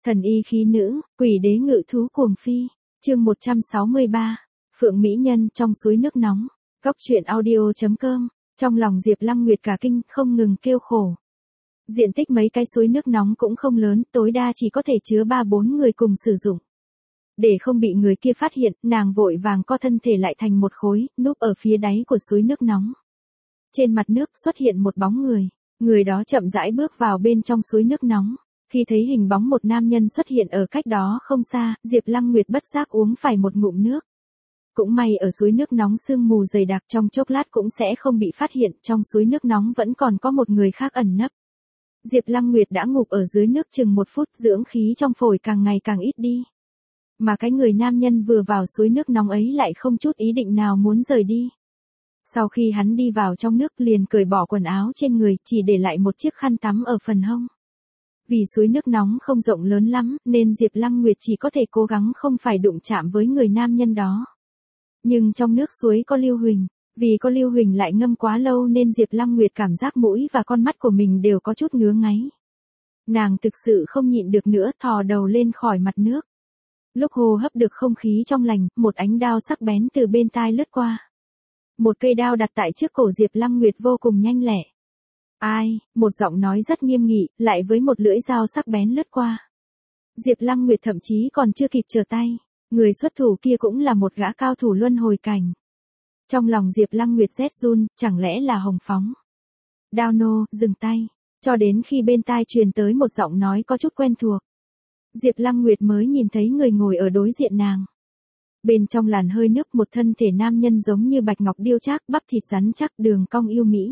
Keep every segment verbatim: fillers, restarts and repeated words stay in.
Thần y khí nữ, quỷ đế ngự thú cuồng phi. Chương một trăm sáu mươi ba. Phượng mỹ nhân trong suối nước nóng. Góc truyện audio.com. Trong lòng Diệp Lăng Nguyệt cả kinh, không ngừng kêu khổ. Diện tích mấy cái suối nước nóng cũng không lớn, tối đa chỉ có thể chứa ba bốn người cùng sử dụng. Để không bị người kia phát hiện, nàng vội vàng co thân thể lại thành một khối, núp ở phía đáy của suối nước nóng. Trên mặt nước xuất hiện một bóng người, người đó chậm rãi bước vào bên trong suối nước nóng. Khi thấy hình bóng một nam nhân xuất hiện ở cách đó không xa, Diệp Lăng Nguyệt bất giác uống phải một ngụm nước. Cũng may ở suối nước nóng sương mù dày đặc, trong chốc lát cũng sẽ không bị phát hiện, trong suối nước nóng vẫn còn có một người khác ẩn nấp. Diệp Lăng Nguyệt đã ngụp ở dưới nước chừng một phút, dưỡng khí trong phổi càng ngày càng ít đi. Mà cái người nam nhân vừa vào suối nước nóng ấy lại không chút ý định nào muốn rời đi. Sau khi hắn đi vào trong nước liền cởi bỏ quần áo trên người, chỉ để lại một chiếc khăn tắm ở phần hông. Vì suối nước nóng không rộng lớn lắm, nên Diệp Lăng Nguyệt chỉ có thể cố gắng không phải đụng chạm với người nam nhân đó. Nhưng trong nước suối có lưu huỳnh, vì có lưu huỳnh lại ngâm quá lâu nên Diệp Lăng Nguyệt cảm giác mũi và con mắt của mình đều có chút ngứa ngáy. Nàng thực sự không nhịn được nữa, thò đầu lên khỏi mặt nước. Lúc hô hấp được không khí trong lành, một ánh đao sắc bén từ bên tai lướt qua. Một cây đao đặt tại trước cổ Diệp Lăng Nguyệt vô cùng nhanh lẹ. Ai, một giọng nói rất nghiêm nghị, lại với một lưỡi dao sắc bén lướt qua. Diệp Lăng Nguyệt thậm chí còn chưa kịp trở tay, người xuất thủ kia cũng là một gã cao thủ luân hồi cảnh. Trong lòng Diệp Lăng Nguyệt rét run, chẳng lẽ là Hồng Phóng? Đao nô, dừng tay, cho đến khi bên tai truyền tới một giọng nói có chút quen thuộc. Diệp Lăng Nguyệt mới nhìn thấy người ngồi ở đối diện nàng. Bên trong làn hơi nước một thân thể nam nhân giống như bạch ngọc điêu trác, bắp thịt rắn chắc, đường cong yêu mỹ.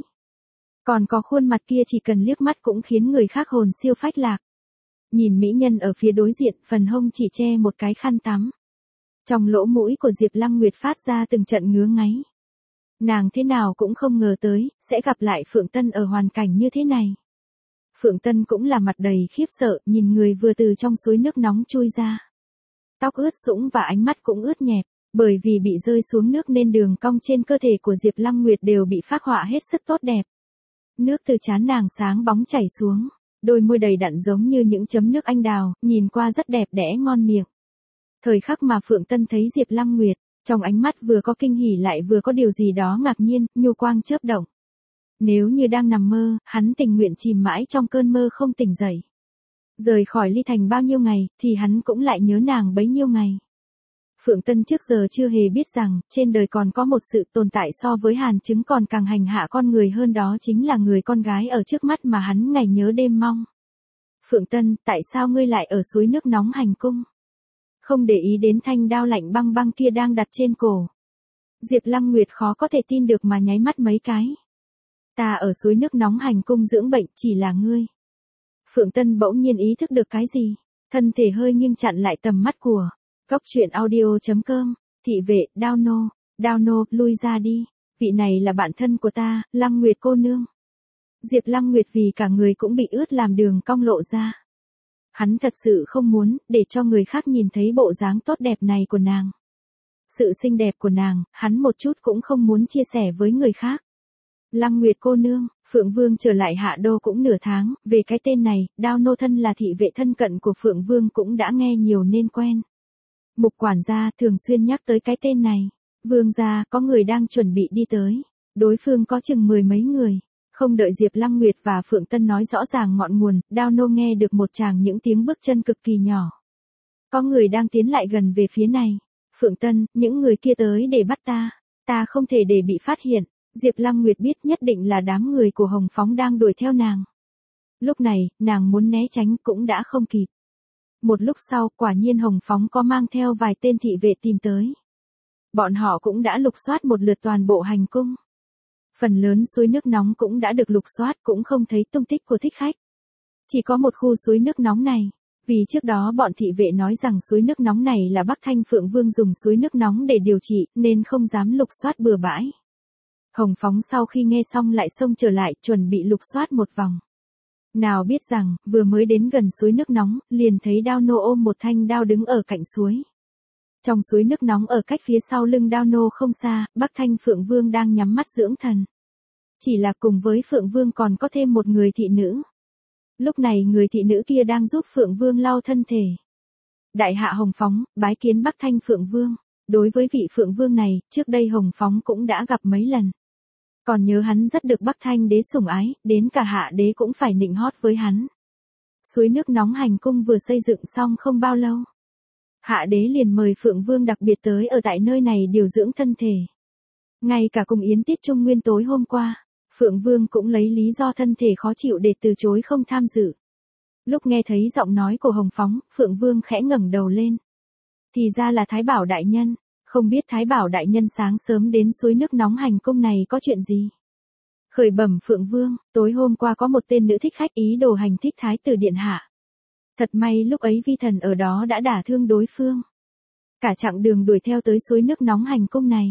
Còn có khuôn mặt kia chỉ cần liếc mắt cũng khiến người khác hồn siêu phách lạc. Nhìn mỹ nhân ở phía đối diện, phần hông chỉ che một cái khăn tắm. Trong lỗ mũi của Diệp Lăng Nguyệt phát ra từng trận ngứa ngáy. Nàng thế nào cũng không ngờ tới, sẽ gặp lại Phượng Tân ở hoàn cảnh như thế này. Phượng Tân cũng là mặt đầy khiếp sợ, nhìn người vừa từ trong suối nước nóng chui ra. Tóc ướt sũng và ánh mắt cũng ướt nhẹp, bởi vì bị rơi xuống nước nên đường cong trên cơ thể của Diệp Lăng Nguyệt đều bị phác họa hết sức tốt đẹp. Nước từ trán nàng sáng bóng chảy xuống, đôi môi đầy đặn giống như những chấm nước anh đào, nhìn qua rất đẹp đẽ ngon miệng. Thời khắc mà Phượng Tân thấy Diệp Lăng Nguyệt, trong ánh mắt vừa có kinh hỉ lại vừa có điều gì đó ngạc nhiên, nhu quang chớp động. Nếu như đang nằm mơ, hắn tình nguyện chìm mãi trong cơn mơ không tỉnh dậy. Rời khỏi Ly Thành bao nhiêu ngày, thì hắn cũng lại nhớ nàng bấy nhiêu ngày. Phượng Tân trước giờ chưa hề biết rằng, trên đời còn có một sự tồn tại so với hàn chứng còn càng hành hạ con người hơn, đó chính là người con gái ở trước mắt mà hắn ngày nhớ đêm mong. Phượng Tân, tại sao ngươi lại ở suối nước nóng hành cung? Không để ý đến thanh đao lạnh băng băng kia đang đặt trên cổ. Diệp Lăng Nguyệt khó có thể tin được mà nháy mắt mấy cái. Ta ở suối nước nóng hành cung dưỡng bệnh, chỉ là ngươi. Phượng Tân bỗng nhiên ý thức được cái gì, thân thể hơi nghiêng chặn lại tầm mắt của. Góc truyện audio.com. Thị vệ, Đao nô, Đao nô, lui ra đi. Vị này là bạn thân của ta, Lăng Nguyệt cô nương. Diệp Lăng Nguyệt vì cả người cũng bị ướt làm đường cong lộ ra. Hắn thật sự không muốn để cho người khác nhìn thấy bộ dáng tốt đẹp này của nàng. Sự xinh đẹp của nàng, hắn một chút cũng không muốn chia sẻ với người khác. Lăng Nguyệt cô nương, Phượng Vương trở lại Hạ Đô cũng nửa tháng, về cái tên này, Đao nô thân là thị vệ thân cận của Phượng Vương cũng đã nghe nhiều nên quen. Mục quản gia thường xuyên nhắc tới cái tên này. Vương gia, có người đang chuẩn bị đi tới. Đối phương có chừng mười mấy người. Không đợi Diệp Lăng Nguyệt và Phượng Tân nói rõ ràng ngọn nguồn, Đao nô nghe được một tràng những tiếng bước chân cực kỳ nhỏ. Có người đang tiến lại gần về phía này. Phượng Tân, những người kia tới để bắt ta. Ta không thể để bị phát hiện. Diệp Lăng Nguyệt biết nhất định là đám người của Hồng Phóng đang đuổi theo nàng. Lúc này, nàng muốn né tránh cũng đã không kịp. Một lúc sau, quả nhiên Hồng Phóng có mang theo vài tên thị vệ tìm tới. Bọn họ cũng đã lục soát một lượt toàn bộ hành cung. Phần lớn suối nước nóng cũng đã được lục soát, cũng không thấy tung tích của thích khách. Chỉ có một khu suối nước nóng này. Vì trước đó bọn thị vệ nói rằng suối nước nóng này là Bắc Thanh Phượng Vương dùng suối nước nóng để điều trị, nên không dám lục soát bừa bãi. Hồng Phóng sau khi nghe xong lại xông trở lại, chuẩn bị lục soát một vòng. Nào biết rằng, vừa mới đến gần suối nước nóng, liền thấy Đao nô ôm một thanh đao đứng ở cạnh suối. Trong suối nước nóng ở cách phía sau lưng Đao nô không xa, Bắc Thanh Phượng Vương đang nhắm mắt dưỡng thần. Chỉ là cùng với Phượng Vương còn có thêm một người thị nữ. Lúc này người thị nữ kia đang giúp Phượng Vương lau thân thể. Đại hạ Hồng Phóng, bái kiến Bắc Thanh Phượng Vương. Đối với vị Phượng Vương này, trước đây Hồng Phóng cũng đã gặp mấy lần. Còn nhớ hắn rất được Bắc Thanh đế sủng ái, đến cả hạ đế cũng phải nịnh hót với hắn. Suối nước nóng hành cung vừa xây dựng xong không bao lâu. Hạ đế liền mời Phượng Vương đặc biệt tới ở tại nơi này điều dưỡng thân thể. Ngay cả cùng yến tiết trung nguyên tối hôm qua, Phượng Vương cũng lấy lý do thân thể khó chịu để từ chối không tham dự. Lúc nghe thấy giọng nói của Hồng Phóng, Phượng Vương khẽ ngẩng đầu lên. Thì ra là Thái Bảo đại nhân, không biết Thái Bảo đại nhân sáng sớm đến suối nước nóng hành cung này có chuyện gì? Khởi bẩm Phượng Vương, tối hôm qua có một tên nữ thích khách ý đồ hành thích Thái tử điện hạ. Thật may lúc ấy vi thần ở đó đã đả thương đối phương. Cả chặng đường đuổi theo tới suối nước nóng hành cung này.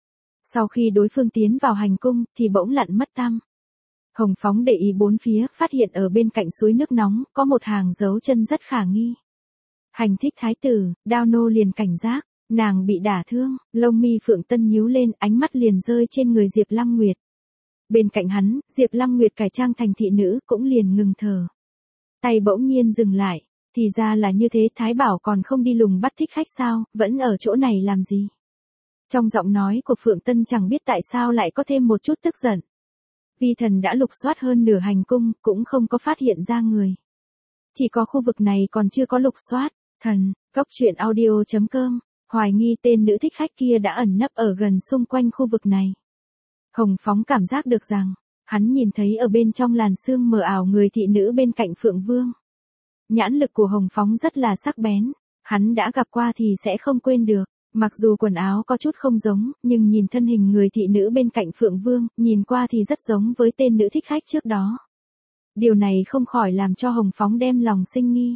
Sau khi đối phương tiến vào hành cung thì bỗng lặn mất tăm. Hồng Phóng để ý bốn phía, phát hiện ở bên cạnh suối nước nóng có một hàng dấu chân rất khả nghi. Hành thích Thái tử, Đao nô liền cảnh giác, nàng bị đả thương, lông mi Phượng Tân nhíu lên, ánh mắt liền rơi trên người Diệp Lăng Nguyệt. Bên cạnh hắn, Diệp Lăng Nguyệt cải trang thành thị nữ cũng liền ngừng thở. Tay bỗng nhiên dừng lại, thì ra là như thế, Thái Bảo còn không đi lùng bắt thích khách sao, vẫn ở chỗ này làm gì? Trong giọng nói của Phượng Tân chẳng biết tại sao lại có thêm một chút tức giận. Vi thần đã lục soát hơn nửa hành cung, cũng không có phát hiện ra người. Chỉ có khu vực này còn chưa có lục soát. Thần, Cốc Truyện Audio chấm com, hoài nghi tên nữ thích khách kia đã ẩn nấp ở gần xung quanh khu vực này. Hồng Phóng cảm giác được rằng, hắn nhìn thấy ở bên trong làn sương mờ ảo người thị nữ bên cạnh Phượng Vương. Nhãn lực của Hồng Phóng rất là sắc bén, hắn đã gặp qua thì sẽ không quên được. Mặc dù quần áo có chút không giống, nhưng nhìn thân hình người thị nữ bên cạnh Phượng Vương, nhìn qua thì rất giống với tên nữ thích khách trước đó. Điều này không khỏi làm cho Hồng Phóng đem lòng sinh nghi.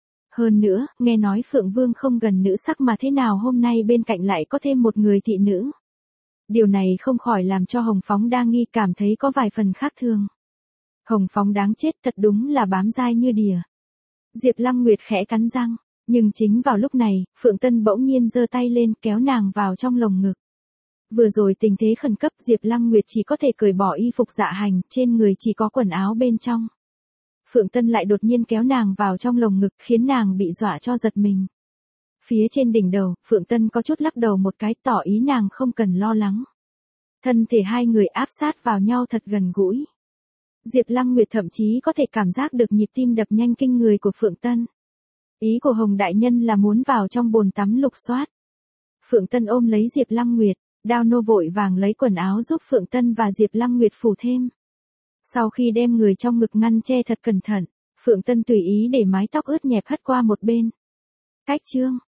Hơn nữa, nghe nói Phượng Vương không gần nữ sắc mà thế nào hôm nay bên cạnh lại có thêm một người thị nữ. Điều này không khỏi làm cho Hồng Phóng đa nghi cảm thấy có vài phần khác thường. Hồng Phóng đáng chết, thật đúng là bám dai như đỉa. Diệp Lăng Nguyệt khẽ cắn răng, nhưng chính vào lúc này, Phượng Tân bỗng nhiên giơ tay lên kéo nàng vào trong lồng ngực. Vừa rồi tình thế khẩn cấp, Diệp Lăng Nguyệt chỉ có thể cởi bỏ y phục dạ hành, trên người chỉ có quần áo bên trong. Phượng Tân lại đột nhiên kéo nàng vào trong lồng ngực khiến nàng bị dọa cho giật mình. Phía trên đỉnh đầu, Phượng Tân có chút lắc đầu một cái tỏ ý nàng không cần lo lắng. Thân thể hai người áp sát vào nhau thật gần gũi. Diệp Lăng Nguyệt thậm chí có thể cảm giác được nhịp tim đập nhanh kinh người của Phượng Tân. Ý của Hồng đại nhân là muốn vào trong bồn tắm lục soát. Phượng Tân ôm lấy Diệp Lăng Nguyệt, Đao nô vội vàng lấy quần áo giúp Phượng Tân và Diệp Lăng Nguyệt phủ thêm. Sau khi đem người trong ngực ngăn che thật cẩn thận, Phượng Tân tùy ý để mái tóc ướt nhẹp hất qua một bên. Cách chương